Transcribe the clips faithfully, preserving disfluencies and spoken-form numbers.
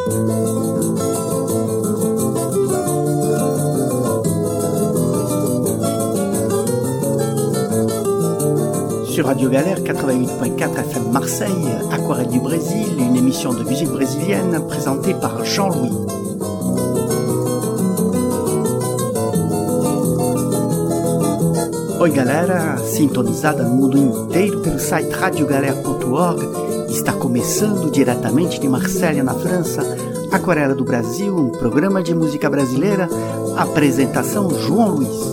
Sur Radio Galère quatre-vingt-huit point quatre F M Marseille, Aquarelle du Brésil, une émission de musique brésilienne présentée par Jean-Louis. Oi galera, sintonizada no mundo inteiro pelo site radio galera ponto org, está começando diretamente de Marsella, na França, Aquarela do Brasil, um programa de música brasileira, apresentação João Luiz.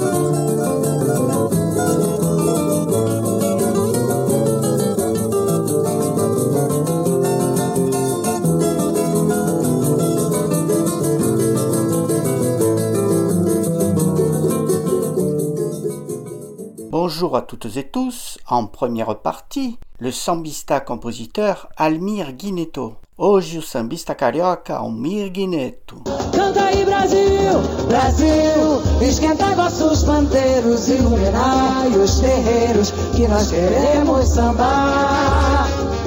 Bonjour à toutes et tous, en première partie, le sambista compositeur Almir Guineto. Hoje o sambista carioca Almir Guineto. Canta aí Brasil, Brasil, esquenta vossos pandeiros, iluminai os terreiros, que nós queremos sambar.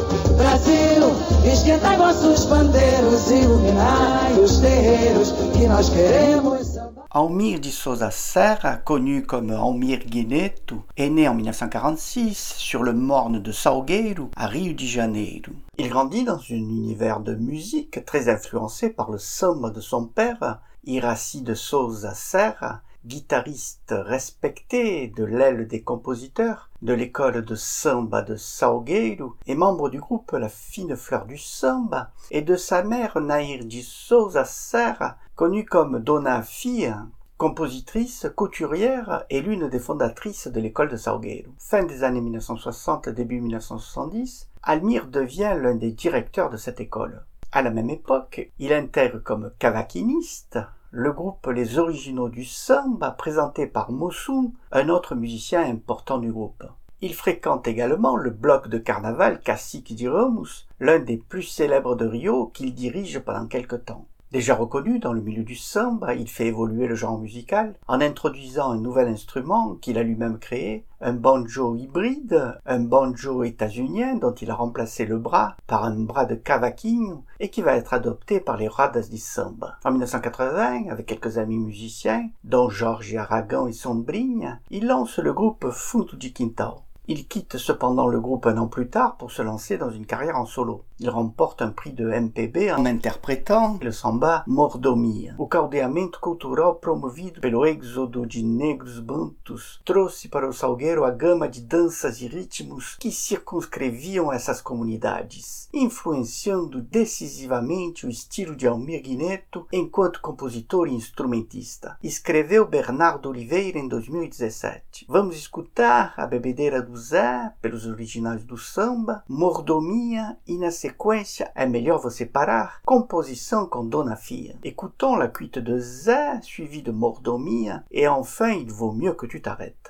Brasil, esquenta vossos pandeiros, iluminai os terreiros, que nós queremos sambar. Almir de Souza Serra, connu comme Almir Guineto, est né en dix-neuf cent quarante-six sur le morne de Salgueiro, à Rio de Janeiro. Il grandit dans un univers de musique très influencé par le samba de son père, Iracy de Souza Serra, guitariste respecté de l'aile des compositeurs de l'école de samba de Salgueiro et membre du groupe La Fine Fleur du Samba, et de sa mère Nair de Souza Serra, connue comme Dona Fia, compositrice, couturière et l'une des fondatrices de l'école de Salgueiro. Fin des années dix-neuf cent soixante, début dix-neuf cent soixante-dix, Almir devient l'un des directeurs de cette école. À la même époque, il intègre comme cavaquiniste le groupe Les Originaux du Samba, présenté par Mossum, un autre musicien important du groupe. Il fréquente également le bloc de carnaval Cacique de Ramos, l'un des plus célèbres de Rio, qu'il dirige pendant quelque temps. Déjà reconnu dans le milieu du samba, il fait évoluer le genre musical en introduisant un nouvel instrument qu'il a lui-même créé, un banjo hybride, un banjo états-unien dont il a remplacé le bras par un bras de cavaquinho et qui va être adopté par les radas du samba. En dix-neuf cent quatre-vingts, avec quelques amis musiciens, dont Jorge Aragão et Sombrinha, il lance le groupe Fundo de Quintal. Il quitte cependant le groupe un an plus tard pour se lancer dans une carrière en solo. Il remporte un prix de M P B en interprétant le samba Mordomia. O caldeamento cultural promovido pelo êxodo de negros bantus trouxe para o Salgueiro a gama de danças e ritmos que circunscreviam essas comunidades, influenciando decisivamente o estilo de Almir Guineto enquanto compositor e instrumentista. Escreveu Bernardo Oliveira em dois mil e dezessete. Vamos escutar a bebedeira do Zé, pelos originais do samba, Mordomia e na sequência É Melhor Você Parar, composição com Dona Fia. Écoutons la cuite de Zé, suivie de Mordomia, et enfin Il vaut mieux que tu t'arrêtes.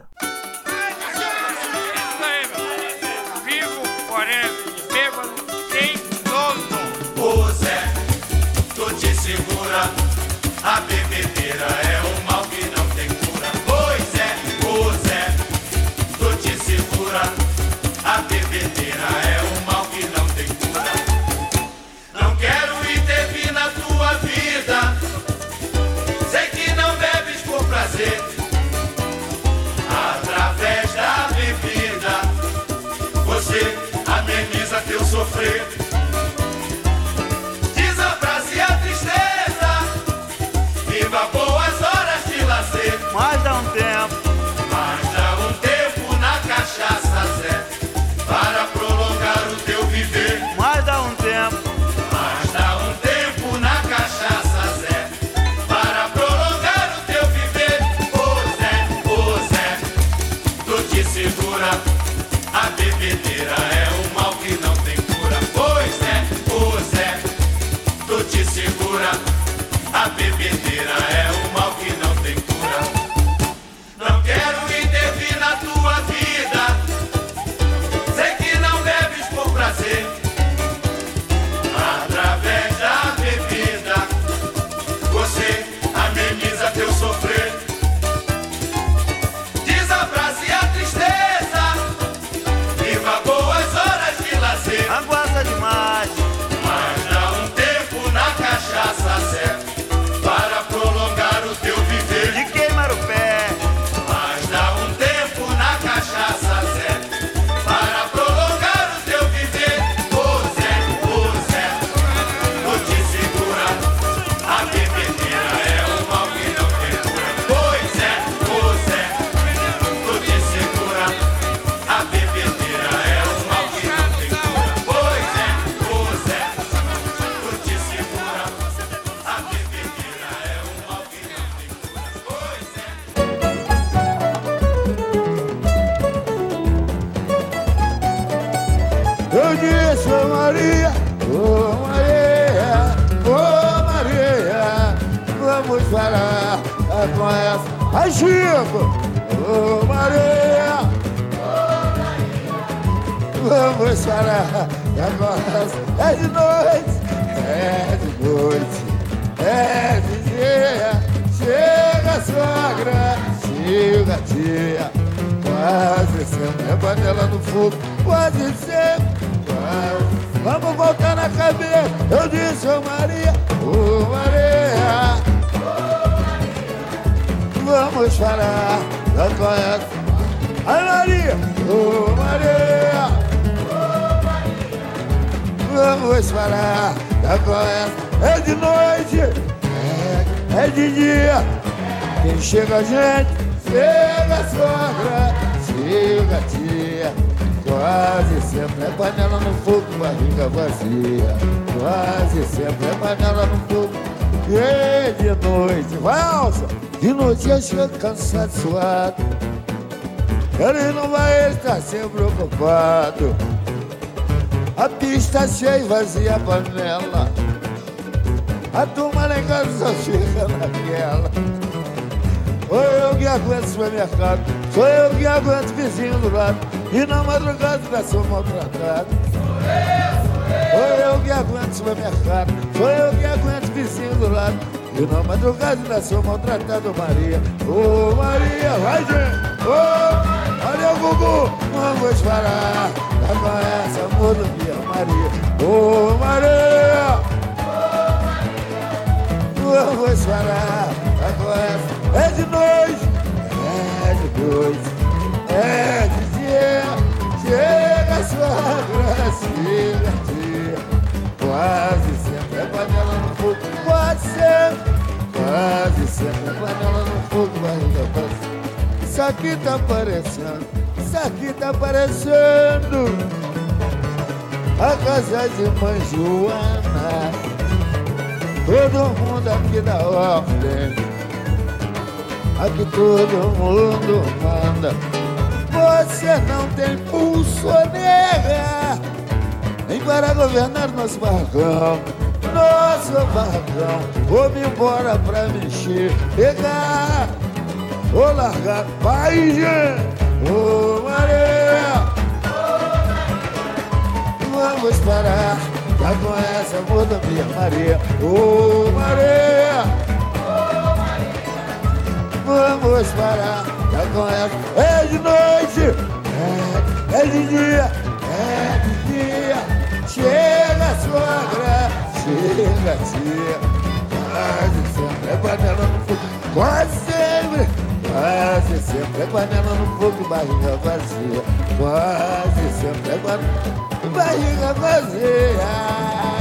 Vivo, forever, bêbado, sem dono. Ô Zé, tu te segura, a bebedeira é um mal que não tem cura. Oi Zé, ô Zé, tu te segura, a bebedeira é um mal que não tem cura. Não quero intervir na tua vida, sei que não bebes por prazer. Através da bebida, você ameniza teu sofrer. Desabrace a tristeza, viva boas já conhece. Vai, Chico! Ô Maria! Ô Maria! Vamos chorar, já conhece. É de noite, é de noite, é de dia. Chega, sogra, chega, tia. Quase sempre é panela no fogo, quase sempre, quase. Vamos voltar na cabeça, eu disse, ô Maria, ô Maria, ô Maria. Vamos falar, já conhece. Ai Maria, ô Maria, ô Maria. Vamos falar, já conhece. É de noite, é, é de dia. Quem chega, gente, chega, sogra, chega, tia. Quase sempre é panela no fogo, barriga vazia. Quase sempre é panela no fogo. E de noite, vai, alça. De noite eu chego cansado, suado. Ele não vai estar sempre ocupado. A pista cheia e vazia a panela. A turma lá em casa só fica naquela. Sou eu que aguento o supermercado, sou eu que aguento o vizinho do lado. E na madrugada já sou maltratado. Sou eu, sou eu. Sou eu que aguento o supermercado, sou eu que aguento o vizinho do lado. E na madrugada já sou maltratado, Maria. Ô oh, Maria, vai gente! Ô, oh, olha o Gugu, vamos parar. Já conhece a amor do dia, Maria. Ô oh, Maria! Vamos parar, já conhece. É de noite, é de noite, é de dia. Chega sogra, chega dia. Quase sempre é panela no fogo, quase sempre, quase sempre é panela no fogo, barriga vazia. Isso aqui tá parecendo, isso aqui tá parecendo a casa de mãe Joana. Todo mundo aqui da ordem, aqui todo mundo manda. Você não tem pulso, nega, nem para governar nosso barracão, nosso barracão. Vou-me embora pra mexer, pegar ou largar. Vai, gente! Ô, Maria! Vamos parar, já conhece a amor da minha Maria. Ô, Maria! Vamos parar, já conhece. É de noite, é, é de dia, é de dia. Chega, sogra, chega, tia. Quase sempre é panela no fogo, quase sempre, quase sempre é panela no fogo, barriga vazia. Quase sempre é panela, barriga vazia.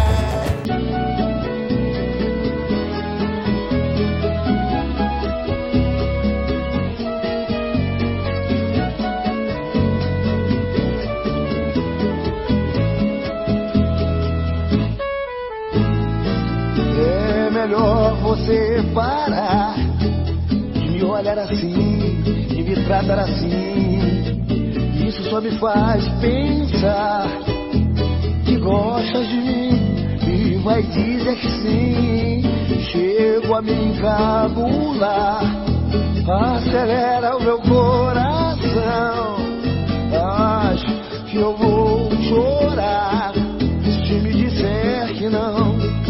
Melhor você parar de me olhar assim e me tratar assim. Isso só me faz pensar que gosta de mim e vai dizer que sim. Chego a me encabular, acelera o meu coração. Acho que eu vou chorar se me disser que não.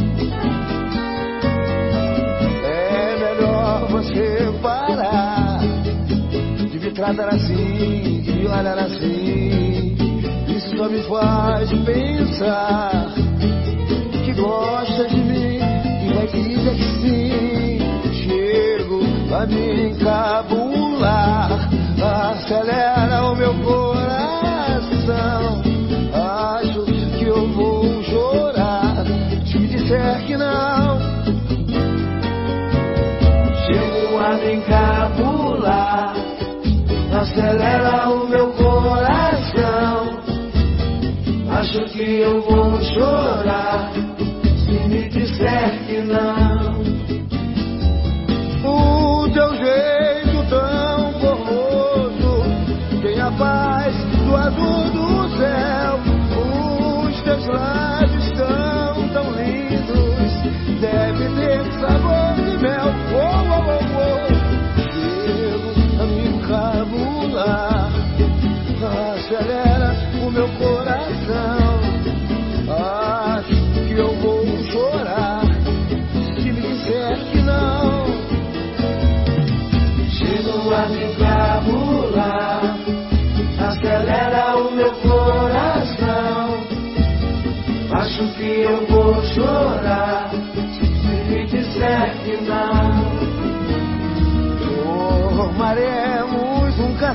Você parar de me tratar assim e olhar assim. Isso só me faz pensar que gosta de mim e vai dizer que sim. Chego a me encabular, acelera o meu coração. Acho que eu vou chorar se me disser que não. A me encabular, acelera o meu coração. Acho que eu vou chorar se me disser que não. O teu jeito tão formoso tem a paz do azul do céu. Os teus lábios tão, tão lindos, deve ter sabor de mel. Oh, oh, oh, oh.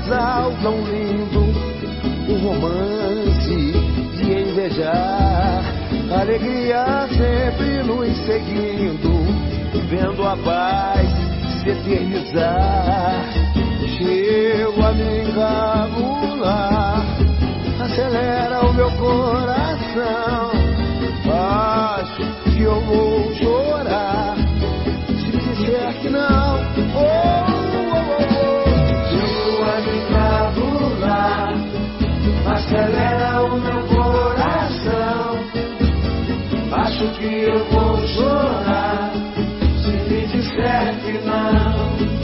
casal tão lindo, um romance de invejar, alegria sempre nos seguindo, vendo a paz se eternizar. Chego a me encabular, acelera o meu coração, acho que eu vou chorar se me disser que não. Oh, oh, oh, oh. Chego a me encabular, acelera o meu coração, acho que eu vou chorar se me disser que não.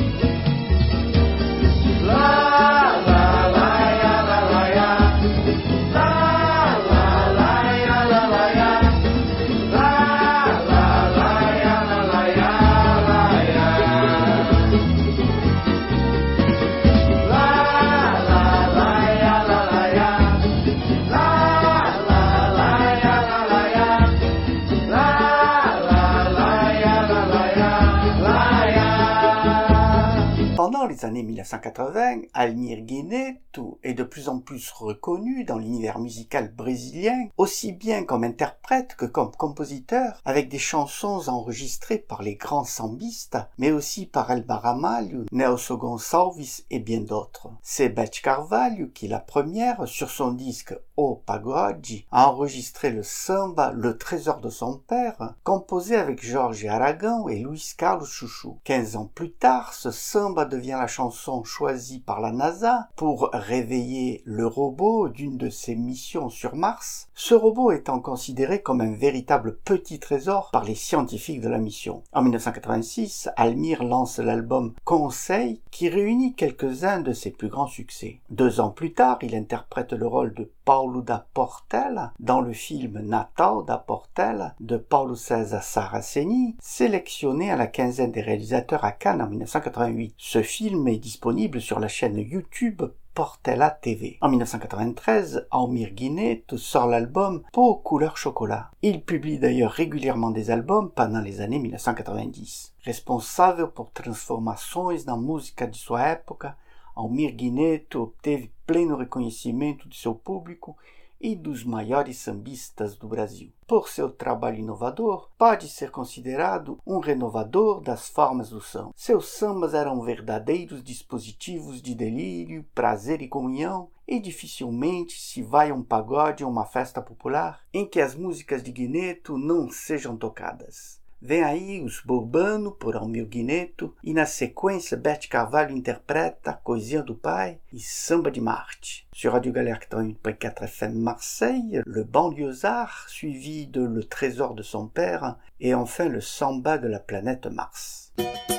La la la ya la la ya, la la la ya la la ya, la la la ya la la ya la ya, la la la ya la la ya, la la la ya la la ya, la la la ya la la ya la ya. Pendant les années mille neuf cent quatre-vingts, Almir Guineto est de plus en plus reconnu dans l'univers musical brésilien, aussi bien comme interprète que comme compositeur, avec des chansons enregistrées par les grands sambistes, mais aussi par Elba Ramalho, Nelson Gonçalves et bien d'autres. C'est Beth Carvalho qui, la première, sur son disque O Pagode, a enregistré le samba Le Trésor de son père, composé avec Jorge Aragão et Luiz Carlos Chuchu. Quinze ans plus tard, ce samba devient la chanson choisie par la NASA pour réveiller le robot d'une de ses missions sur Mars, ce robot étant considéré comme un véritable petit trésor par les scientifiques de la mission. En mille neuf cent quatre-vingt-six, Almir lance l'album Conseil qui réunit quelques-uns de ses plus grands succès. Deux ans plus tard, il interprète le rôle de Paulo da Portela dans le film Natal da Portela de Paulo César Saraceni, sélectionné à la quinzaine des réalisateurs à Cannes en mille neuf cent quatre-vingt-huit. Ce film est disponible sur la chaîne YouTube Portela T V. En mille neuf cent quatre-vingt-treize, Almir Guineto sort l'album Peau couleur chocolat. Il publie d'ailleurs régulièrement des albums pendant les années mille neuf cent quatre-vingt-dix. Responsável por transformações na música de sua época, Almir Guineto obteve pleno reconhecimento de seu público e dos maiores sambistas do Brasil. Por seu trabalho inovador, pode ser considerado um renovador das formas do samba. Seus sambas eram verdadeiros dispositivos de delírio, prazer e comunhão, e dificilmente se vai a um pagode ou uma festa popular em que as músicas de Guineto não sejam tocadas. Vem aí os Bourbano, por Almir Guineto, e na sequência Beth Carvalho interpreta Coisinha do Pai e Samba de Marte. Sur Radio Galère quatre-vingt-huit point quatre F M Marseille, le Banlieusard, suivi de Le Trésor de son père, et enfin le Samba de la planète Mars.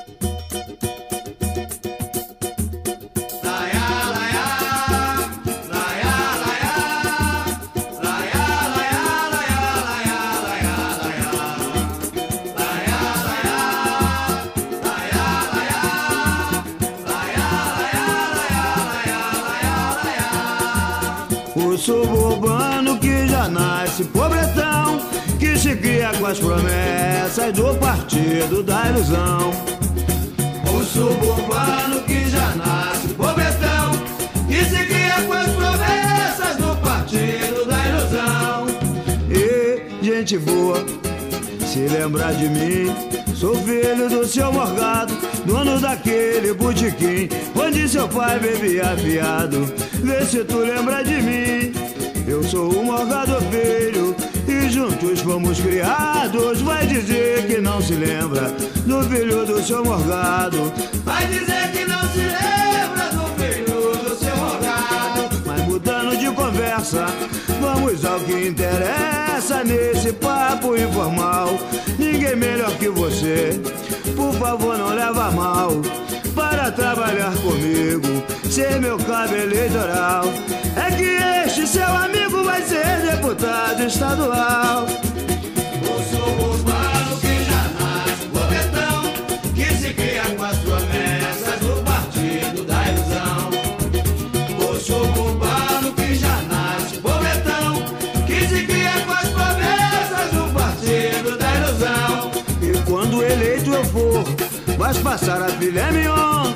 Suburbano que já nasce pobretão, que se cria com as promessas do partido da ilusão. O suburbano que já nasce pobretão, que se cria com as promessas do partido da ilusão. E gente boa, se lembra de mim, sou filho do seu Morgado, dono daquele botequim onde seu pai bebia fiado. Vê se tu lembra de mim, eu sou o Morgado filho, e juntos fomos criados. Vai dizer que não se lembra do filho do seu Morgado, vai dizer que não se lembra do filho do seu Morgado. Mas mudando de conversa, vamos ao que interessa nesse papo informal. Ninguém melhor que você, por favor não leva mal, para trabalhar comigo, ser meu cabo eleitoral. É que este seu amigo vai ser deputado estadual. O suburbano que já nasce pobretão, que se cria com as promessas do partido da ilusão. O suburbano que já nasce pobretão, que se cria com as promessas do partido da ilusão. E quando eleito eu for, vais passar a filé mignon,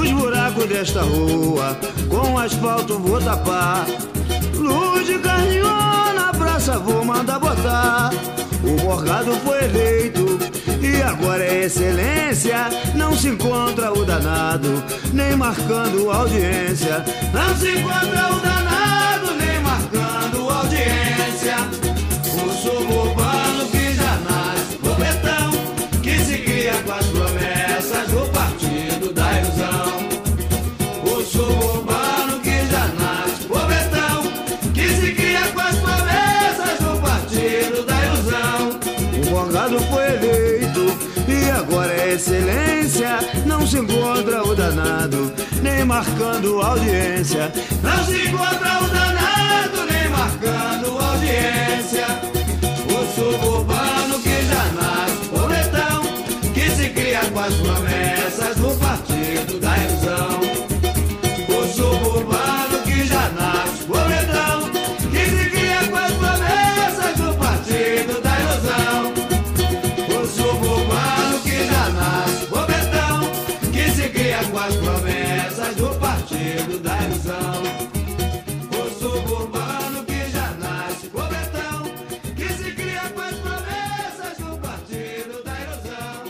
os buracos desta rua, com asfalto vou tapar. Luz de carnião na praça vou mandar botar. O Morgado foi eleito e agora é excelência. Não se encontra o danado, nem marcando audiência. Não se encontra o danado, nem marcando audiência. O suburbano que já nasce pobretão, que se cria com as promessas do partido da ilusão. O suburbano que já nasce pobretão, que se cria com as promessas do partido da ilusão. O Morgado foi eleito e agora é excelência. Não se encontra o danado, nem marcando audiência. Não se encontra o danado, nem marcando audiência. O suburbano que já nasce pobretão, que se cria com as promessas do partido da ilusão. O suburbano que já nasce pobretão, que se cria com as promessas do partido da ilusão. O suburbano que já nasce pobretão, que se cria com as promessas do partido da ilusão. O suburbano que já nasce pobretão, que se cria com as promessas do partido da ilusão.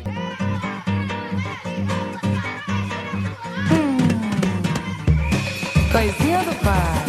Coisinha do pai.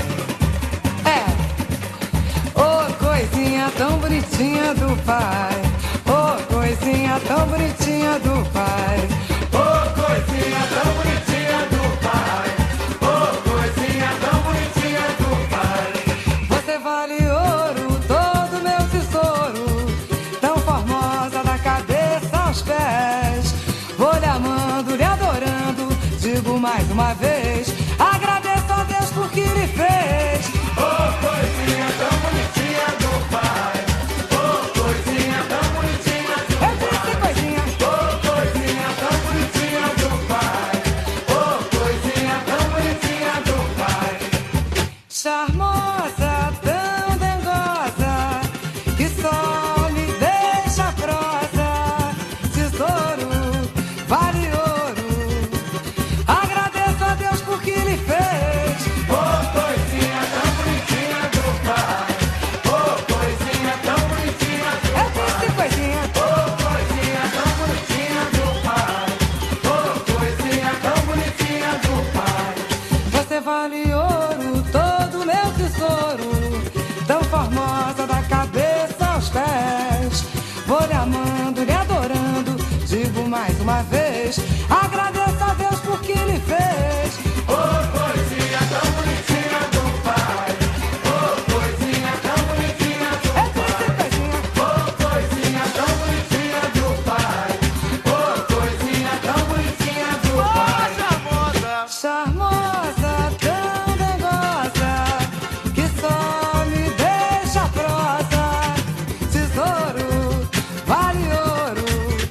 É. Ô, coisinha tão bonitinha do pai. Ô, coisinha tão bonitinha do pai. Ô, coisinha tão bonitinha do pai. Ô, coisinha tão bonitinha do pai. Você vale ouro, todo meu tesouro. Tão formosa da cabeça aos pés. Vou lhe amando, lhe adorando. Digo mais uma vez, agradeço a Deus por que lhe fez. Oh, coisinha tão bonitinha do pai. Oh, coisinha tão bonitinha do pai. Eu disse coisinha. Oh, coisinha tão bonitinha do pai. Oh, coisinha tão bonitinha do pai. Charmosa, tão dengosa, que só me deixa prosa. Tesouro, vale ouro. Agradeço a Deus por que lhe fez. Oh, coisinha tão bonitinha do pai. Oh, coisinha tão bonitinha do pai. Eu disse coisinha. Oh, coisinha tão bonitinha do pai. Oh, coisinha tão bonitinha do pai. Você vale ouro, todo meu tesouro. Tão formosa da cabeça aos pés. Vou lhe amando, lhe adorando. Digo mais uma vez, agradeço a Deus por que lhe fez. Oh, coisinha tão bonitinha do pai. Oh, coisinha tão bonitinha do pai. Eu disse coisinha. Oh, coisinha tão bonitinha do pai. Oh, coisinha tão bonitinha do pai. Charmosa, charmosa, tão dengosa, que só me deixa prosa. Tesouro, vale ouro.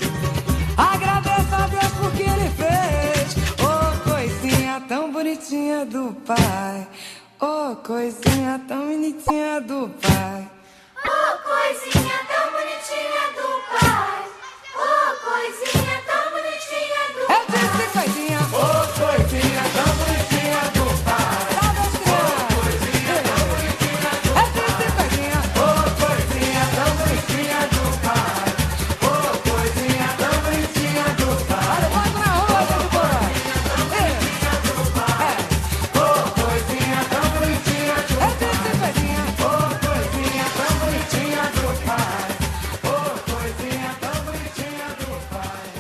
Agradeço a Deus por que ele fez. Oh, coisinha tão bonitinha do pai. Oh, coisinha tão bonitinha do pai. Oh, coisinha tão bonitinha do pai. Oh, coisinha tão bonitinha do pai. Eu disse coisinha. Oh, coisinha tão bonitinha do pai. Sabe as crianças? Eu disse coisinha. Oh, coisinha tão bonitinha do pai. Oh, coisinha tão bonitinha do pai. Olha, eu vou na rua, gente boa. Oh, coisinha tão bonitinha do Eu disse coisinha. Oh, coisinha tão bonitinha do pai. Oh, coisinha tão bonitinha do pai.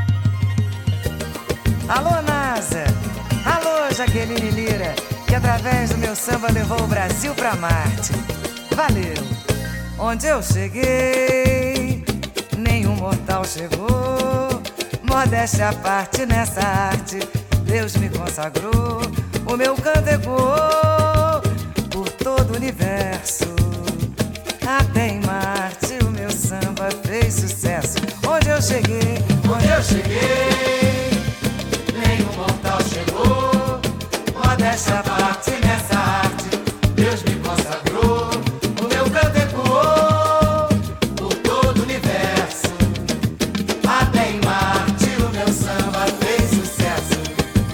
Alô, NASA. Alô, Jaqueline Lira, que através do meu samba levou o Brasil pra Marte. Valeu. Onde eu cheguei, nenhum mortal chegou. Modéstia à parte nessa arte, Deus me consagrou. O meu canto ecoou por todo o universo. Até em Marte o meu samba fez sucesso. Onde eu cheguei, onde eu cheguei, nenhum mortal chegou. Modéstia à parte nessa arte, Deus me consagrou. O meu canto ecoou por todo o universo. Até em Marte o meu samba fez sucesso.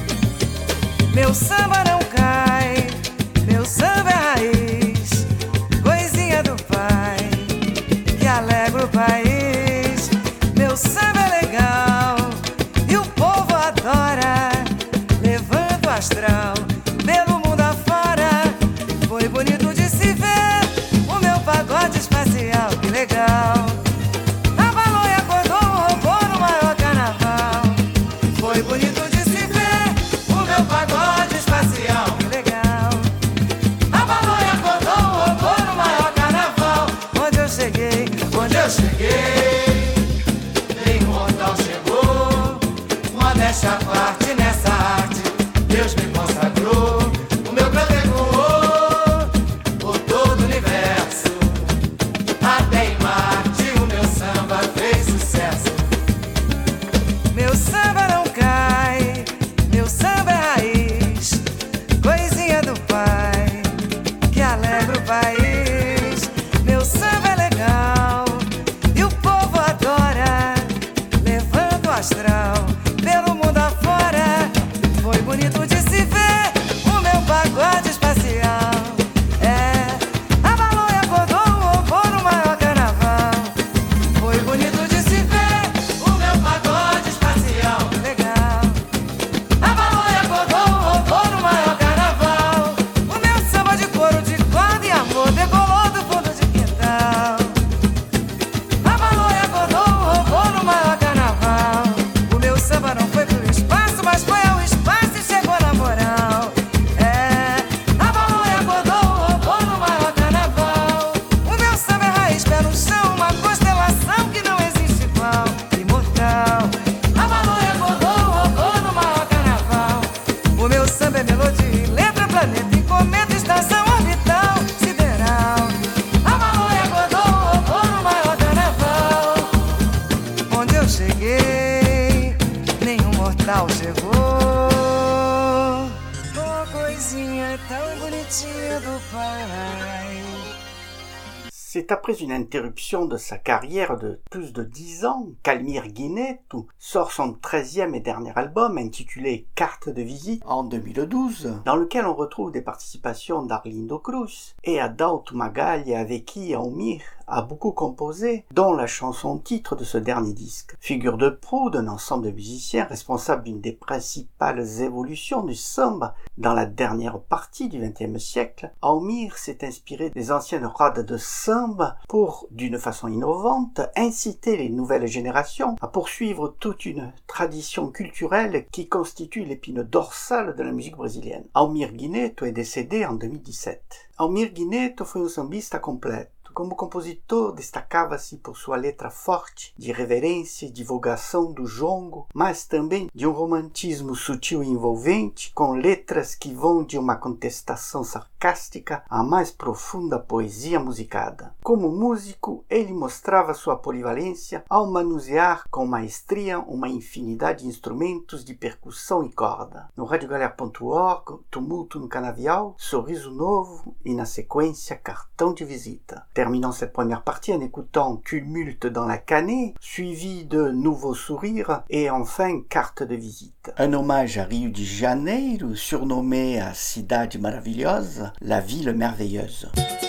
modéstia à parte, nessa arte Deus me consagrou. O meu canto ecoou por todo o universo. Até em Marte o meu samba fez sucesso. Meu samba não cai, meu samba é raiz, coisinha do pai que alegra o país. Meu samba é legal e o povo adora, levando o astral pelo mundo afora. Foi bonito de se ver o meu pagode espacial. É, abalou e acordou o robô no maior carnaval. Foi bonito de se ver o meu pagode espacial. Legal. Abalou e acordou o robô no maior carnaval. O meu samba de couro, de corda e amor decolou do fundo de quintal. Abalou e acordou o robô no maior carnaval. O meu samba não foi pro espaço, mas foi ao espaço e chegou na moral. É, abalou e acordou o robô no maior carnaval. O meu samba é raiz, pé no chão, uma constelação que não existe igual, imortal. Abalou e acordou o robô no maior carnaval. O meu samba é melodia, letra, planeta e cometa, estação orbital, sideral. Abalou e acordou o robô no maior carnaval. Onde eu cheguei, nenhum mortal chegou. Oh, coisinha tão bonitinha do pai. C'est après une interruption de sa carrière de plus de dix ans qu'Almir Guinetou sort son treizième et dernier album intitulé Carte de visite en deux mille douze, dans lequel on retrouve des participations d'Arlindo Cruz et Adalto Magalha avec qui Almir a beaucoup composé, dont la chanson titre de ce dernier disque. Figure de proue d'un ensemble de musiciens responsable d'une des principales évolutions du samba dans la dernière partie du vingtième siècle, Almir s'est inspiré des anciennes rades de samba pour, d'une façon innovante, inciter les nouvelles générations à poursuivre toute une tradition culturelle qui constitue l'épine dorsale de la musique brésilienne. Almir Guinetou est décédé en deux mille dix-sept. Almir Guinetou foi um sambista completo. Como compositor, destacava-se por sua letra forte, de irreverência e divulgação do jongo, mas também de um romantismo sutil e envolvente, com letras que vão de uma contestação sarcástica à mais profunda poesia musicada. Como músico, ele mostrava sua polivalência ao manusear com maestria uma infinidade de instrumentos de percussão e corda. No radiogalera ponto org, Tumulto no Canavial, Sorriso Novo e, na sequência, Cartão de Visita. Terminons cette première partie en écoutant Tumulte dans la Canée, suivi de Nouveau Sourire et enfin Carte de Visite. Un hommage à Rio de Janeiro, surnommé a Cidade Maravilhosa, la ville merveilleuse.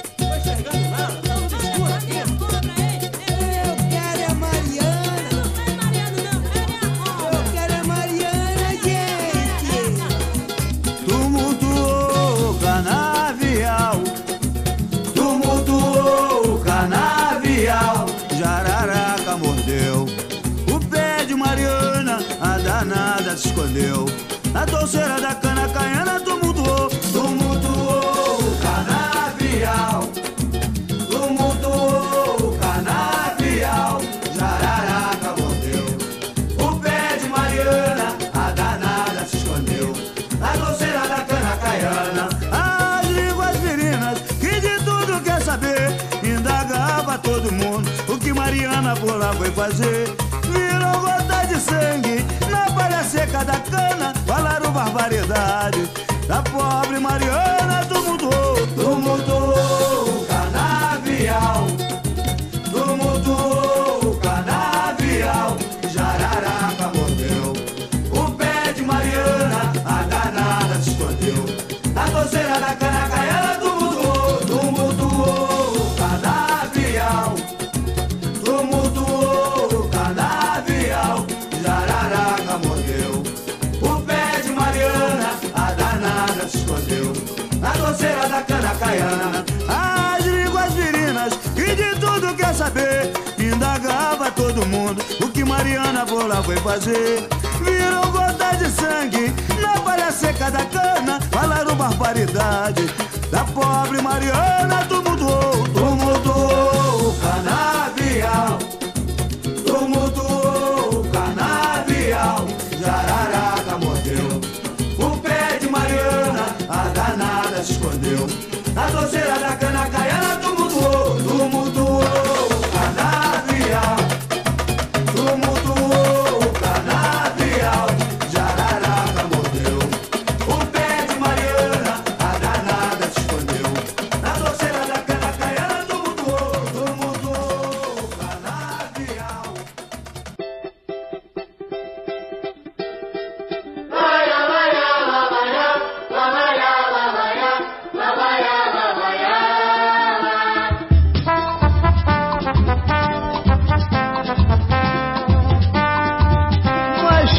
Jararaca mordeu o pé de Mariana, a danada se escondeu. A touceira da cana caiana tumultuou, tumultuou o canavial, tumultuou o canavial. Jararaca mordeu o pé de Mariana, a danada se escondeu. A touceira da cana caiana, as línguas virinas que de tudo quer saber, indagava todo mundo o que Mariana por lá foi fazer. Virou gota de sangue na palha seca da cana, falaram barbaridade da pobre Mariana. Tumultuou, tumultuou o canavial, tumultuou o canavial. Jararaca mordeu o pé de Mariana, a danada se escondeu. A touceira da cana caiana tumultuou, tumultuou o canavial, tumultuou o canavial. Jararaca mordeu o pé de Mariana, a danada se escondeu. A touceira da cana caiana, as línguas virinas que de tudo quer saber, indagava todo mundo o que Mariana por lá foi fazer. Virou gota de sangue na palha seca da cana, falaram barbaridade da pobre Mariana. Tumultuou, tumultuou o canavial, tumultuou o canavial. Jararaca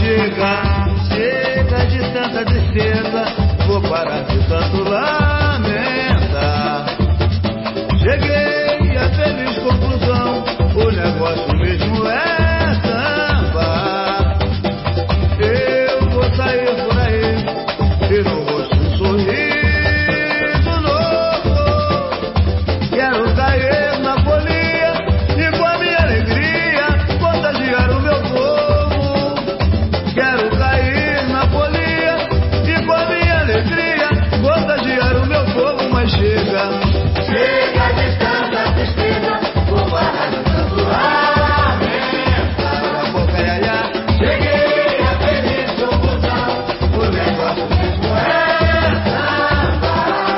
chega, chega de tanta tristeza, vou parar de tanto lamentar. Cheguei à feliz conclusão, o negócio mesmo é samba. Eu vou sair por aí e no rosto um sorriso novo. Quero cair na folia e com a minha alegria contagiar o meu povo. Quero cair na folia e com a minha alegria contagiar o meu povo. Mas chega, chega de tanta tristeza, vou parar de tanto lamento. Cala a boca, iaiá. Cheguei a feliz conclusão, o negócio mesmo é samba.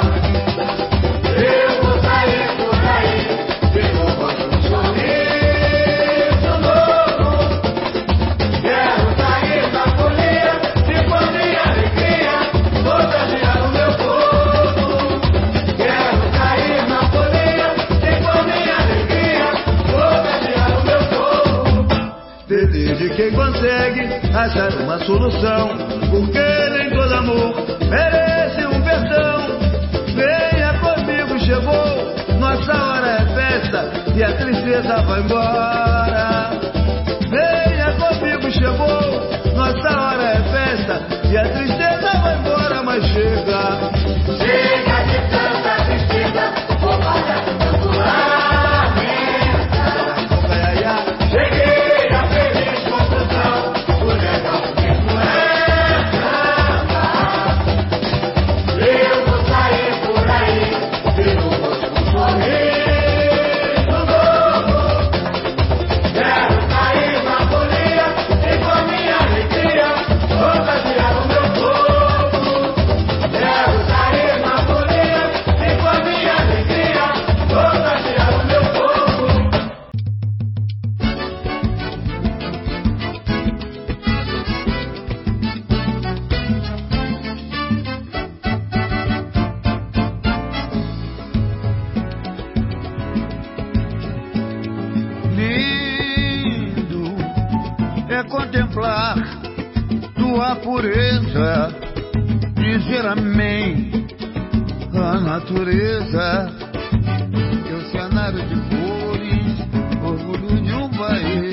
Eu vou sair por aí e vou botar um sorriso novo. Quero sair da folia e com a minha alegria contagiar o meu povo. Quero cair na folia e com a minha alegria contagiar o meu povo. Depende de quem consegue achar uma solução, porque nem todo amor merece um perdão. Venha comigo, chegou, nossa hora é festa e a tristeza vai embora. Venha comigo, chegou, nossa hora é festa e a tristeza vai embora. Mas chega, chega de tanta tristeza, vou parar de tanto lamento. Cheguei a feliz conclusão, o negócio mesmo é samba. Eu vou sair por aí e no rosto um sorriso novo. Quero cair na folia e com a minha alegria contagiar o meu povo. Quero cair na folia e com a minha alegria contagiar o meu povo. Lindo é contemplar tua pureza, dizer amém à natureza. Teu cenário de cores, orgulho de um país.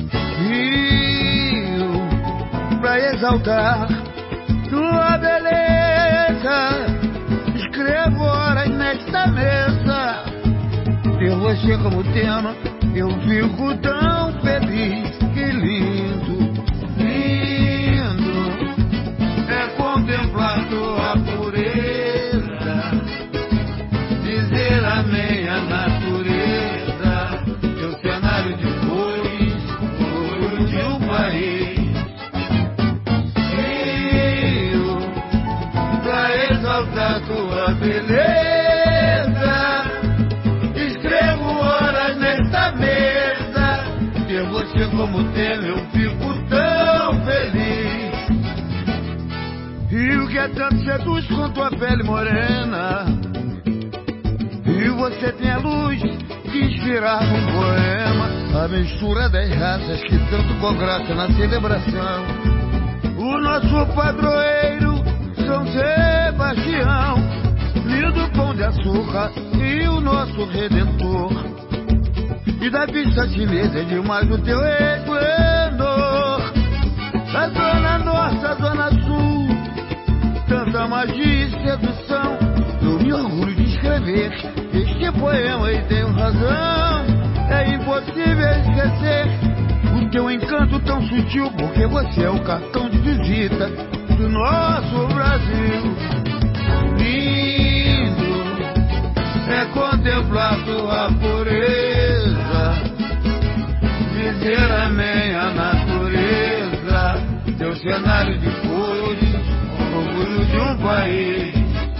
Rio, pra exaltar tua beleza, escrevo horas nesta mesa. Ter você como tema, eu fico tão feliz. Que lindo, lindo é contemplar tua pureza, dizer amém à natureza. Teu cenário de cores, orgulho de um país. Rio, pra exaltar tua beleza, escrevo horas nesta mesa. Ter você como tema, eu fico tão feliz. Rio que é tanto seduz com tua pele morena. Rio, você tem a luz que inspirava um poema. A mistura das raças que tanto congrata na celebração. O nosso padroeiro, São Sebastião, lindo pão de açúcar e o nosso redentor. E da vista chinesa é demais o teu esplendor. Da zona norte à zona sul, tanta magia e sedução. Eu me orgulho de escrever este poema e tenho razão. É impossível esquecer o teu encanto tão sutil, porque você é o cartão de visita do nosso Brasil. Lindo é contemplar tua pureza, dizer amém à natureza. Teu cenário de cores, orgulho de um país.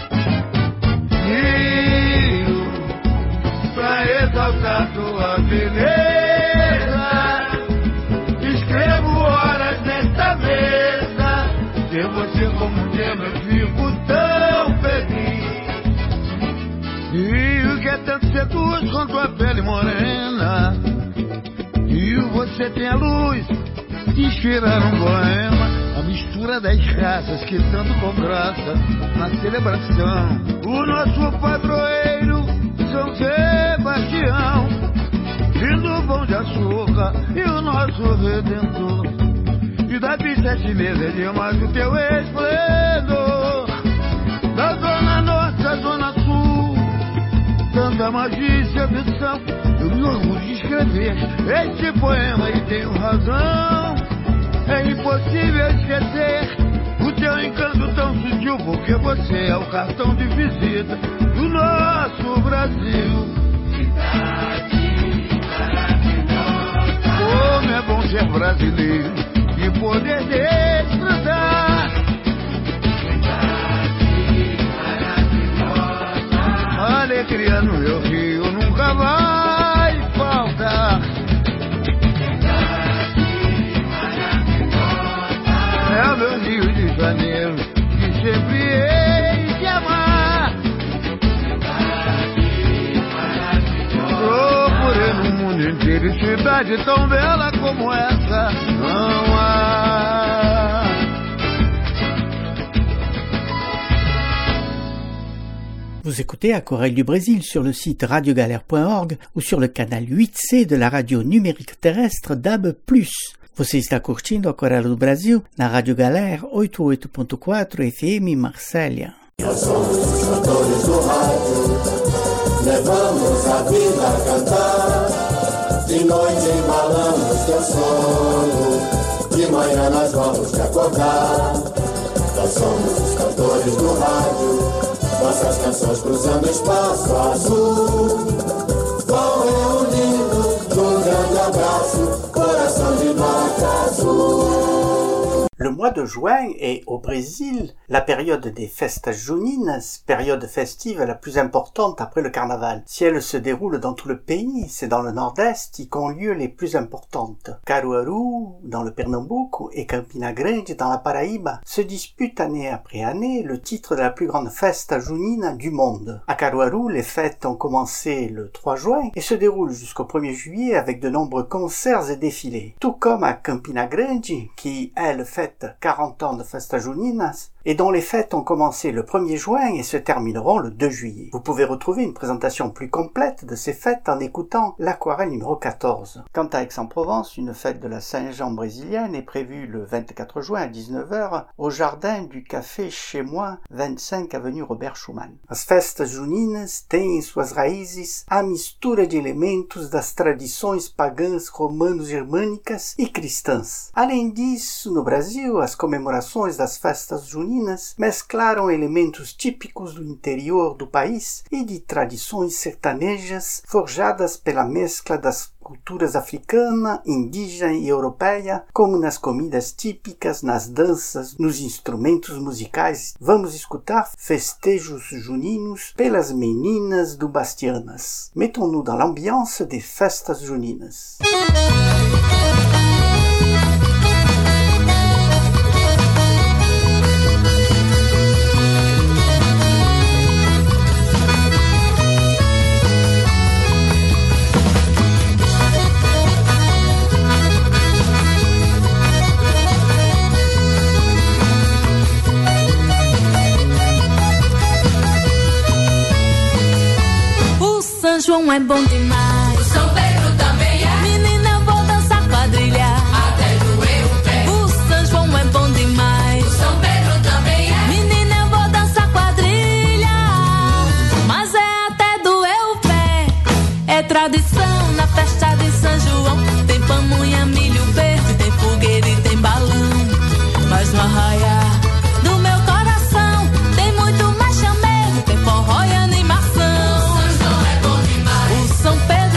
Rio, pra exaltar tua beleza, escrevo horas nesta mesa. Ter você como tema, eu fico tão feliz. Rio que é tanto seduz com tua pele morena. Rio, você tem a luz inspirar um poema, a mistura das raças que tanto com graça na celebração. O nosso padroeiro, São Sebastião, lindo pão de açúcar e o nosso redentor. E daqui sete meses de mais o teu esplendor. Da zona norte à zona sul, tanta magia e sedução. Eu me orgulho de escrever este poema e tenho razão. É impossível esquecer o teu encanto tão sutil, porque você é o cartão de visita do nosso Brasil. Como é bom ser brasileiro e poder desfrutar a alegria no meu rio nunca vai faltar. É o meu Rio de Janeiro que sempre hei de amar. Procurei no mundo inteiro cidade tão bela como essa não há. Vous écoutez Aquarelle du Brésil sur le site radio galère point org ou sur le canal huit C de la radio numérique terrestre D A B plus. Você está curtindo Aquarela do Brasil na Rádio Galera oitenta e oito ponto quatro F M Marsella. Nós somos os cantores do rádio, levamos a vida a cantar. De noite embalamos teu sono, de manhã nós vamos te acordar. Nós somos os cantores do rádio, nossas canções cruzando espaço azul. Vão reunindo num grande abraço, coração de nota azul. Le mois de juin est au Brésil la période des festas juninas, période festive la plus importante après le carnaval. Si elle se déroule dans tout le pays, c'est dans le nord-est qu'ont lieu les plus importantes. Caruaru dans le Pernambuco et Campina Grande dans la Paraíba se disputent année après année le titre de la plus grande festa junina du monde. À Caruaru, les fêtes ont commencé le trois juin et se déroulent jusqu'au premier juillet avec de nombreux concerts et défilés. Tout comme à Campina Grande, qui, elle, fête quarante ans de festa juninas et dont les fêtes ont commencé le premier juin et se termineront le deux juillet. Vous pouvez retrouver une présentation plus complète de ces fêtes en écoutant l'Aquarelle numéro quatorze. Quant à Aix-en-Provence, une fête de la Saint-Jean brésilienne est prévue le vingt-quatre juin à dix-neuf heures au jardin du Café Chez Moi, vingt-cinq avenue Robert Schumann. As festas juninas têm em suas raízes a mistura de elementos das tradições pagãs romano-germânicas e cristãs. Além disso, no Brasil, as comemorações das festas juninas mesclaram elementos típicos do interior do país e de tradições sertanejas forjadas pela mescla das culturas africana, indígena e europeia, como nas comidas típicas, nas danças, nos instrumentos musicais. Vamos escutar festejos juninos pelas meninas do Bastianas. Mettons-nous dans l'ambiance des festas juninas. São João é bom demais. O São Pedro também é. Menina, eu vou dançar quadrilha até doer o pé. O São João é bom demais. O São Pedro também é. Menina, eu vou dançar quadrilha, mas é até doer o pé. É tradição na festa de São João. Tem pamonha, milho verde, tem fogueira e tem balão. Mas no arraiar do meu coração tem muito mais chamego, tem forró e animação. O São João é bom demais. O São Pedro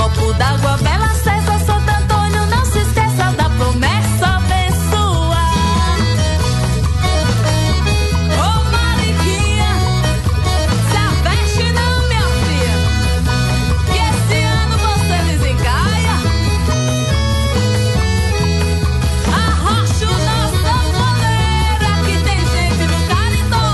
copo d'água, bela César, Santo Antônio, não se esqueça da promessa, abençoa. Ô Mariquinha, se aveste não, minha filha, que esse ano você desencaia. Arrocha o nosso poder, aqui tem gente no Caritó.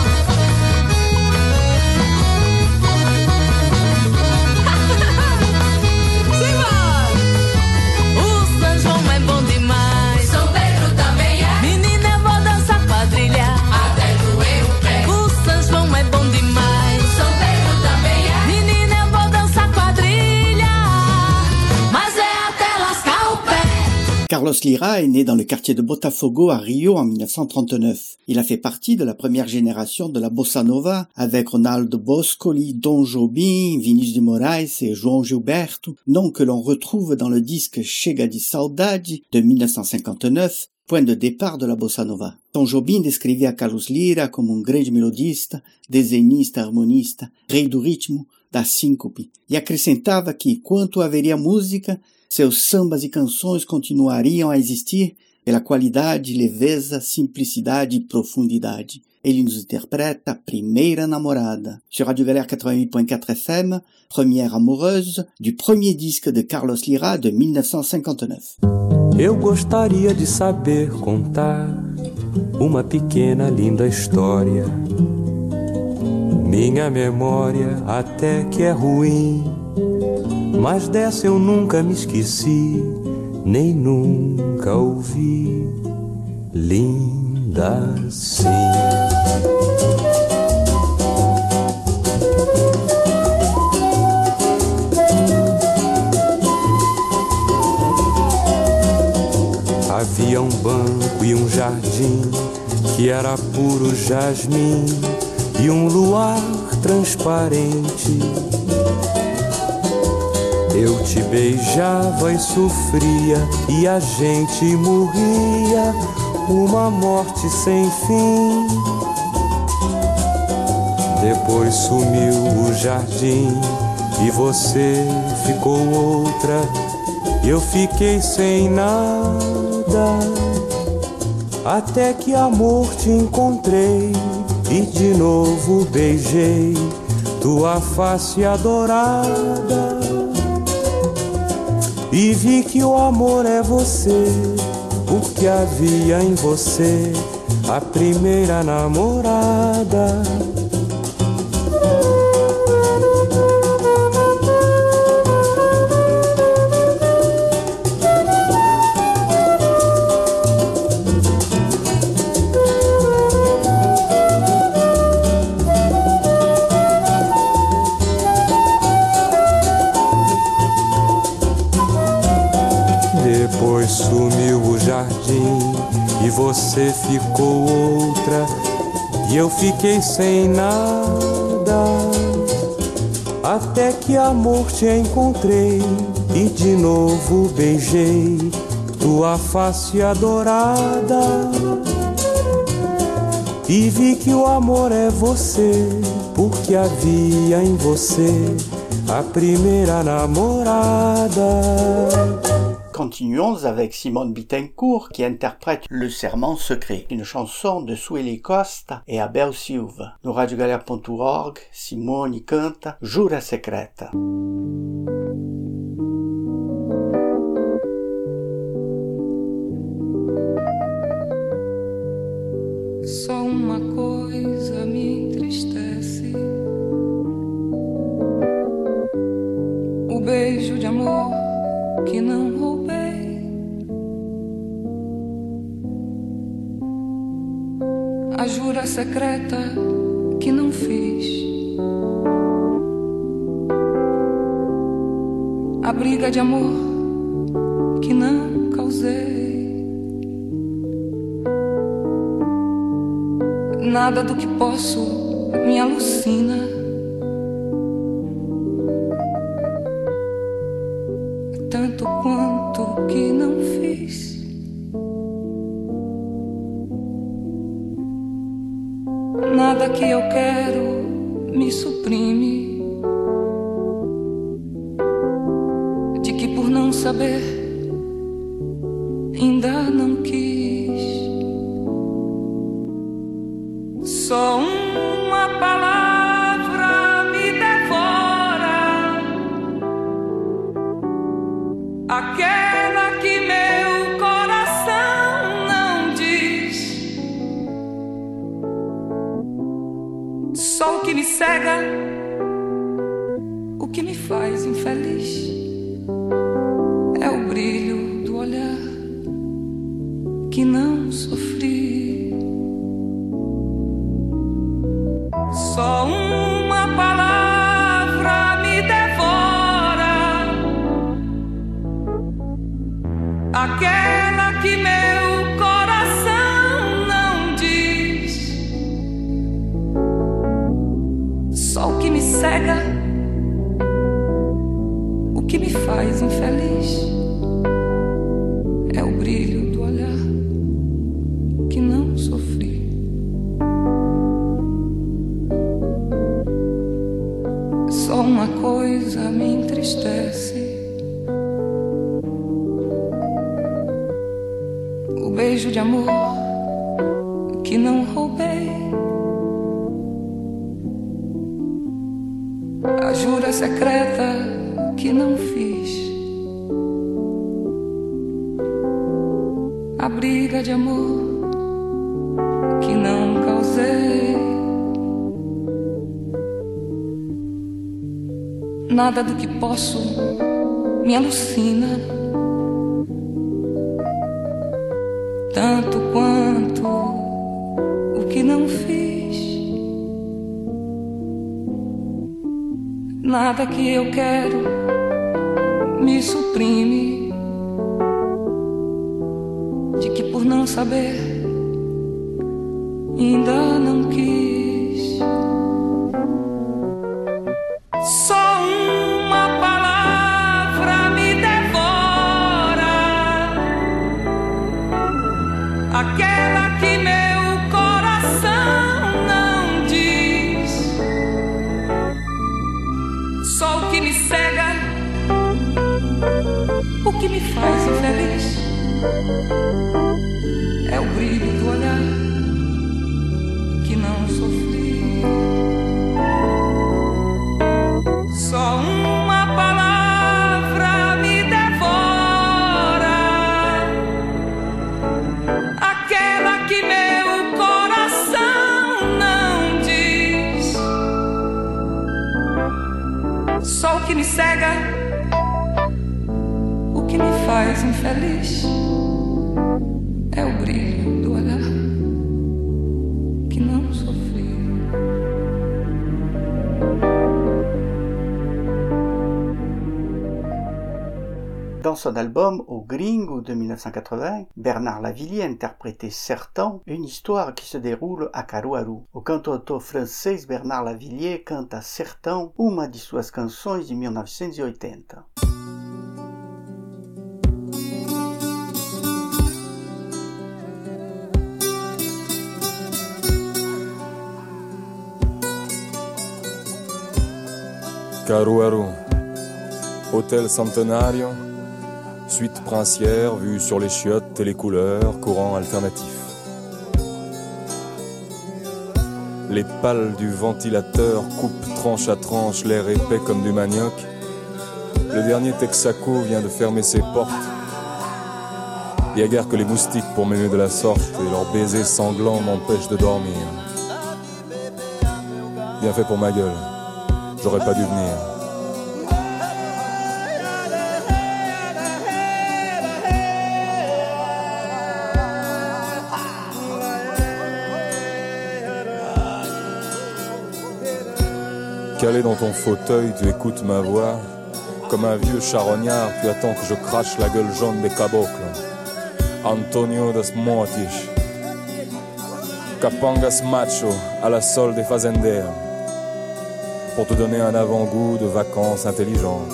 Simbora! O São João é bom demais. São Pedro também é. Menina, eu vou dançar quadrilha até doer o pé. O São João é bom demais. São Pedro também é. Menina, eu vou dançar quadrilha, mas é até lascar o pé. Carlos Lyra est né dans le quartier de Botafogo à Rio en mille neuf cent trente-neuf. Il a fait partie de la première génération de la bossa nova avec Ronaldo Boscoli, Tom Jobim, Vinícius de Moraes et João Gilberto, nom que l'on retrouve dans le disque Chega de Saudade de mille neuf cent cinquante-neuf, point de départ de la bossa nova. Tom Jobim descrevia Carlos Lyra como um grande melodista, desenhista, harmonista, rei do ritmo, da síncope, e acrescentava que, enquanto haveria música, seus sambas e canções continuariam a existir pela qualidade, leveza, simplicidade e profundidade. Ele nos interpreta Primeira Namorada, sur Radio Galère quatre-vingt-huit point quatre F M, Première Amoureuse, du premier disque de Carlos Lyra de mille neuf cent cinquante-neuf. Eu gostaria de saber contar uma pequena linda história. Minha memória até que é ruim, mas dessa eu nunca me esqueci, nem nunca ouvi. Linda sim. Havia um banco e um jardim que era puro jasmim e um luar transparente. Eu te beijava e sofria e a gente morria, uma morte sem fim. Depois sumiu o jardim e você ficou outra, eu fiquei sem nada, até que amor te encontrei e de novo beijei tua face adorada. E vi que o amor é você, porque havia em você a primeira namorada. Sumiu o jardim e você ficou outra, e eu fiquei sem nada, até que amor te encontrei e de novo beijei tua face adorada. E vi que o amor é você, porque havia em você a primeira namorada. Continuons avec Simone Bittencourt qui interprète Le Serment Secret, une chanson de Sueli Costa et Abel Silva. No radio galère ponto org, Simone canta Jura Secreta. Só uma coisa me entristece: o beijo de amor que não roubei, a jura secreta que não fiz, a briga de amor que não causei. Nada do que posso me alucina, tanto quanto que não fiz. Nada que eu quero me suprime, não saber, ainda não quis. Só uma palavra me devora, aquela que meu coração não diz. Só o que me cega, o que me faz infeliz, é o brilho do olhar que não sofri. Só uma palavra me devora, aquela que meu coração não diz. Só o que me cega, o que me faz infeliz, é o brilho do olhar que não sofri. Só uma coisa me entristece, o beijo de amor que não roubei, a jura secreta que não fiz, a briga de amor que não causei. Nada do que posso me alucina, tanto quanto o que não fiz. Nada que eu quero me suprime, de que por não saber ainda não quis. Só uma palavra me devora, aquela que meu coração não diz. Só o que me cega, o que me faz infeliz, é o brilho do olhar que não sofri. Só uma palavra me devora, aquela que meu coração não diz. Só o que me cega, o que me faz infeliz, é o brilho do olhar que não sofri. Dans son album Au Gringo de mille neuf cent quatre-vingts, Bernard Lavilliers interprétait Sertão, une histoire qui se déroule à Caruaru. O cantautor francês Bernard Lavilliers canta Sertão, uma de suas canções de mil novecentos e oitenta. Caruaru, hôtel centenario, suite princière, vue sur les chiottes et les couleurs, courant alternatif. Les pales du ventilateur coupent tranche à tranche l'air épais comme du manioc. Le dernier Texaco vient de fermer ses portes. Y a guère que les moustiques pour m'aimer de la sorte, et leurs baisers sanglants m'empêchent de dormir. Bien fait pour ma gueule, j'aurais pas dû venir. Calé dans ton fauteuil, tu écoutes ma voix. Comme un vieux charognard, tu attends que je crache la gueule jaune des cabocles. Antonio das Mortis, Capangas Macho, à la solde des fazenderos, pour te donner un avant-goût de vacances intelligentes.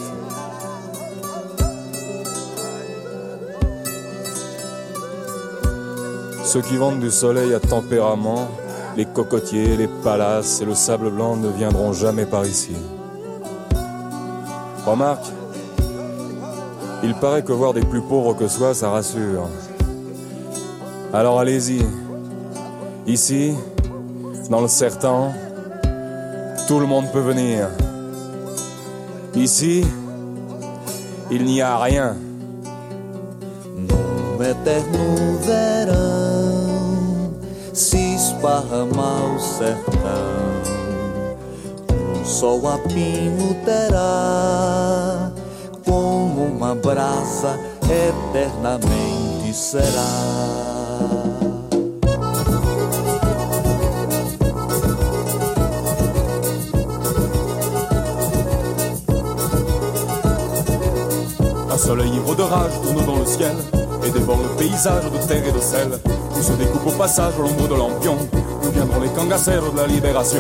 Ceux qui vendent du soleil à tempérament, les cocotiers, les palaces et le sable blanc ne viendront jamais par ici. Remarque, Il paraît que voir des plus pauvres que soi, ça rassure. Alors allez-y. Ici, dans le sertan, tout le monde peut venir. Ici, il n'y a rien. No eterno verão se esparrama o sertão. O sol a pino terá, como uma brasa eternamente será. Un soleil ivre de rage tourne dans le ciel et dévore le paysage de terre et de sel, où se découpe au passage l'ombre de lampion, où viendront les cangacers de la libération.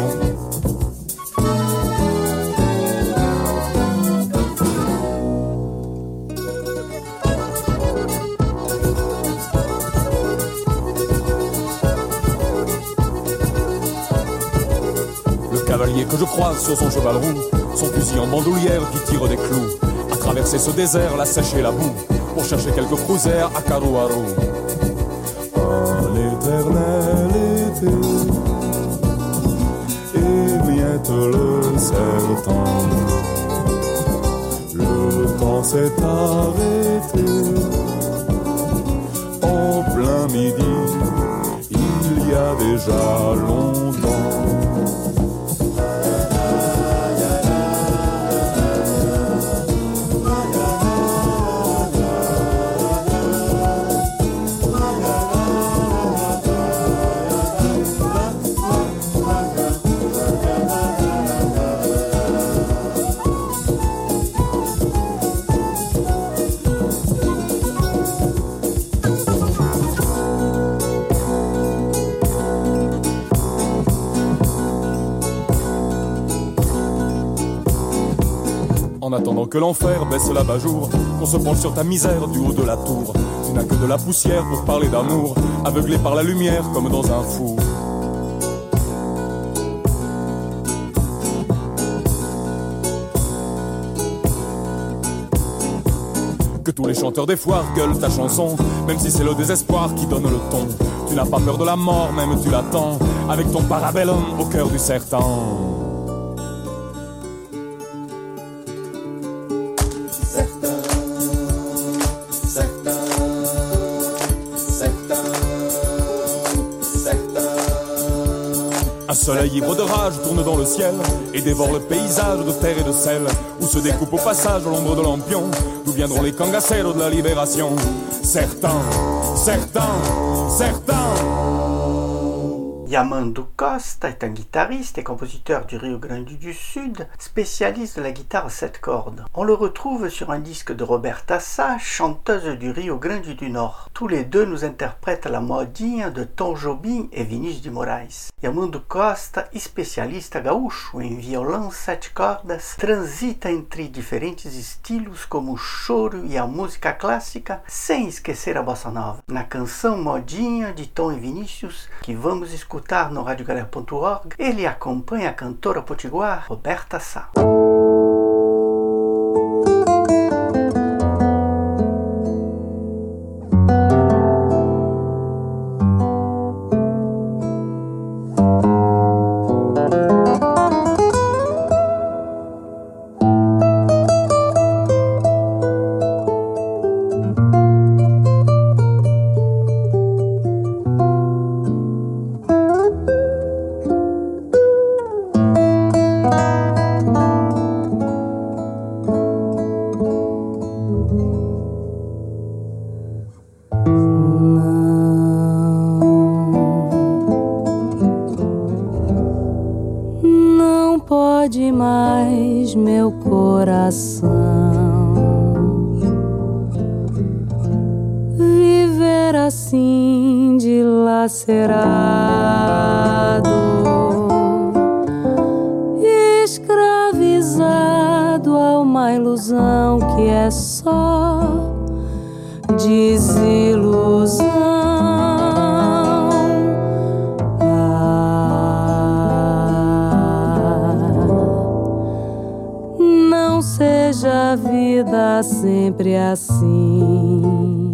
Le cavalier que je croise sur son cheval roux, son fusil en bandoulière qui tire des clous, a traversé ce désert, la sèche et la boue, pour chercher quelques cruisers à Caruaru. À l'éternel été, et miette le sertan. Le temps s'est arrêté, en plein midi, il y a déjà longtemps. En attendant que l'enfer baisse l'abat-jour, qu'on se penche sur ta misère du haut de la tour. Tu n'as que de la poussière pour parler d'amour, aveuglé par la lumière comme dans un four. Que tous les chanteurs des foires gueulent ta chanson, même si c'est le désespoir qui donne le ton. Tu n'as pas peur de la mort, même tu l'attends, avec ton parabellum au cœur du sertan. Un soleil ivre de rage tourne dans le ciel et dévore le paysage de terre et de sel, où se découpe au passage l'ombre de lampion, d'où viendront les cangacers de la libération. Certains, certains, certains. Yamando Costa est un guitariste et compositeur du Rio Grande du Sud, spécialiste de la guitare à sept cordes. On le retrouve sur un disque de Roberta Sá, chanteuse du Rio Grande du Nord. Tous les deux nous interprètent la modinha de Tom Jobim e Vinícius de Moraes. Yamando Costa, especialista gaúcho em violão sete cordas, transita entre diferentes estilos como o choro e a música clássica, sem esquecer a bossa nova. Na canção Modinha de Tom e Vinícius, que vamos escutar no rádio galera ponto org, ele acompanha a cantora potiguar Roberta Sá. Pode mais meu coração viver assim dilacerado, escravizado a uma ilusão que é só desilusão. Seja a vida sempre assim,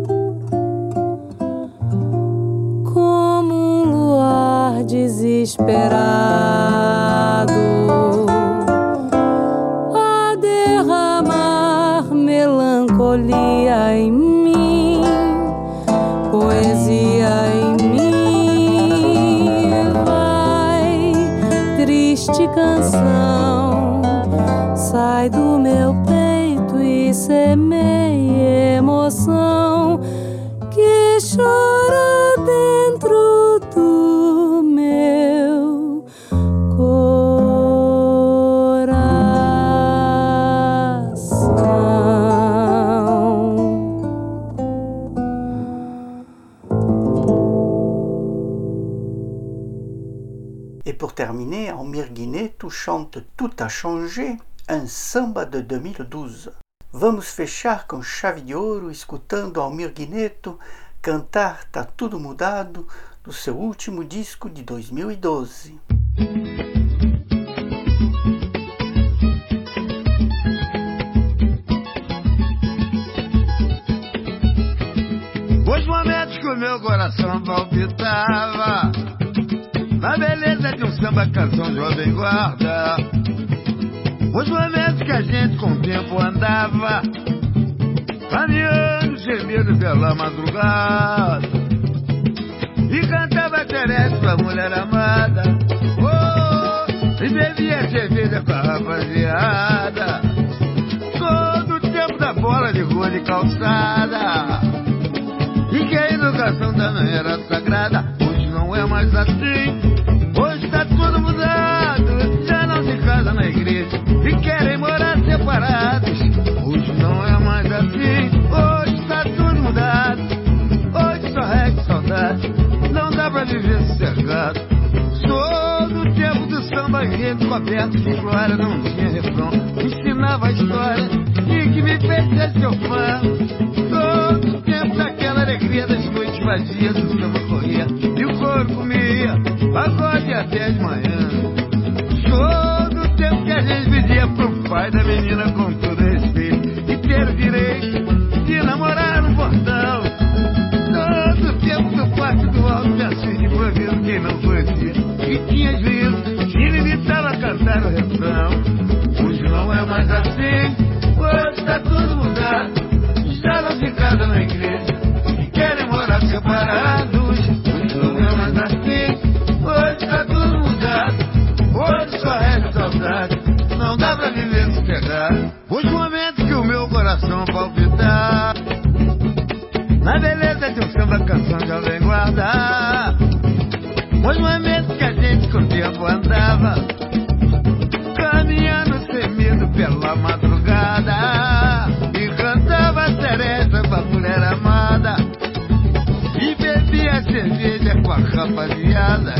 como um luar desesperado a derramar melancolia em mim, poesia em mim. Vai, triste canção, sai do meu peito e semeia emoção que chora dentro do meu Et pour terminer, Almir Guineto chante Tout a changé, un samba de dois mil e doze. Vamos fechar com chave de ouro escutando Almir Guineto cantar Tá Tudo Mudado do seu último disco de dois mil e doze. Os momentos que o meu coração palpitava na beleza de um samba canção jovem guarda, os momentos que a gente com o tempo andava caminhando, gemido pela madrugada e cantava Teresa pra mulher amada, oh, e bebia cerveja com a rapaziada, todo o tempo da bola de rua de calçada, e que a educação também era sagrada. Hoje não é mais assim, hoje tá tudo mudado, já não se casa na igreja e querem morar separados. Hoje não é mais assim, hoje tá tudo mudado, hoje só resta saudade, não dá pra viver sossegado. Sou do tempo do samba enredo coberto de glória, não tinha refrão, ensinava a história e que me fez ser seu fã. Sou do tempo daquela alegria das noites vazias, o samba corria e o coro comia, pagode até de manhã. Sou do tempo que a gente pedia pro pai da menina com todo respeito e ter o direito de namorar no portão. Sou do tempo do quarto do alto, assim de improviso, quem não conhecia e tinha juízo, se limitava a cantar o refrão. Hoje não é mais assim, hoje tá tudo mudado, já não se casa na igreja e querem morar separados. Hoje não é mais assim, hoje tá tudo mudado, hoje só resta saudade, não dá pra viver sossegado. Os momentos que o meu coração palpitar na beleza de um samba canção jovem guarda, os momentos que a gente com o tempo andava caminhando sem medo pela madrugada e cantava Teresa pra mulher amada e bebia cerveja com a rapaziada,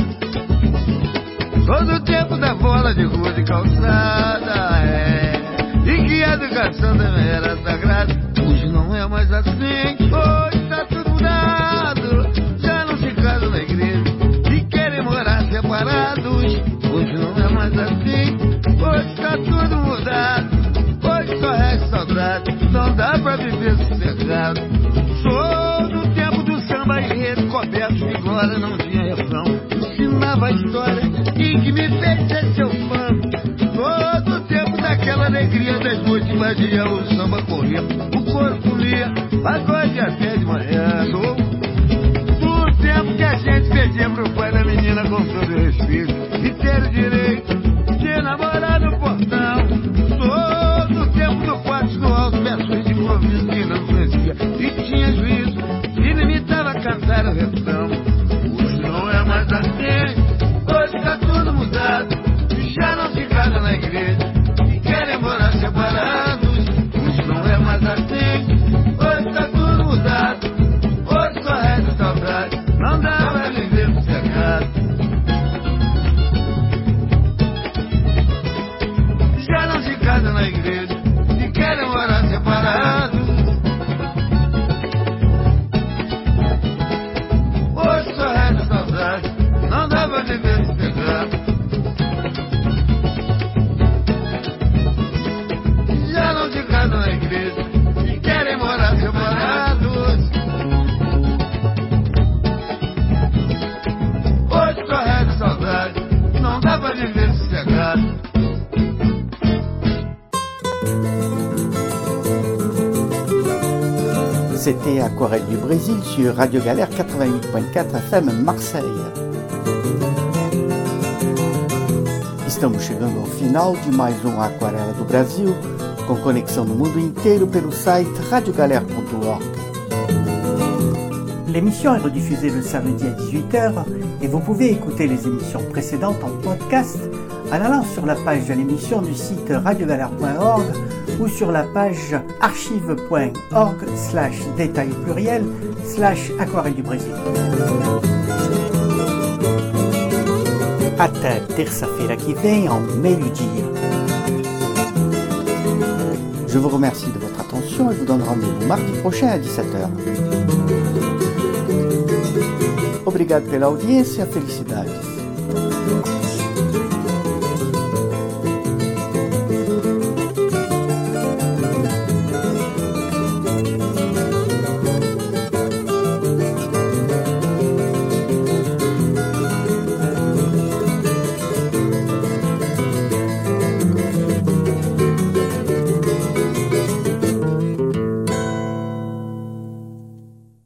todo o tempo da bola de rua de calçada, é, e que a educação também era sagrada. Hoje não é mais assim, hoje tá tudo mudado, já não se casa na igreja e querem morar separados. Hoje não é mais assim, hoje tá tudo mudado, hoje só resta saudade, não dá pra viver sossegado. Sou do tempo do samba enredo coberto de glória, não tinha refrão, ensinava a história e que me fez ser seu fã. Todo o tempo daquela alegria das noites vazias, o samba corria, o coro comia, pagode até de manhã. Sou do tempo que a gente pedia pro pai da menina com todo respeito e ter o direito de namorar no portão. Sou do tempo do quarto do alto, versões de improviso que não conhecia e tinha juízo e limitava a cantar o refrão. Hoje não é mais assim, hoje tá tudo mudado, já não se casa na igreja e querem morar separados. Hoje não é mais assim, hoje tá tudo mudado, hoje só resta saudade, não dá pra viver sossegado. C'était Aquarelle du Brésil sur Radio Galère quatre-vingt-huit point quatre F M Marseille. Estamos chegando ao final de mais um Aquarela do Brasil, com conexão no mundo inteiro pelo site radio galère point org. L'émission est rediffusée le samedi à dix-huit heures et vous pouvez écouter les émissions précédentes en podcast en allant sur la page de l'émission du site radio galère point org ou sur la page archive point org slash détail pluriel slash aquarelle du Brésil. Até terça-feira que vem ao meio-dia. Je vous remercie de votre attention et vous donne rendez-vous mardi prochain à dix-sept heures. Obrigado pela audiência, felicidades.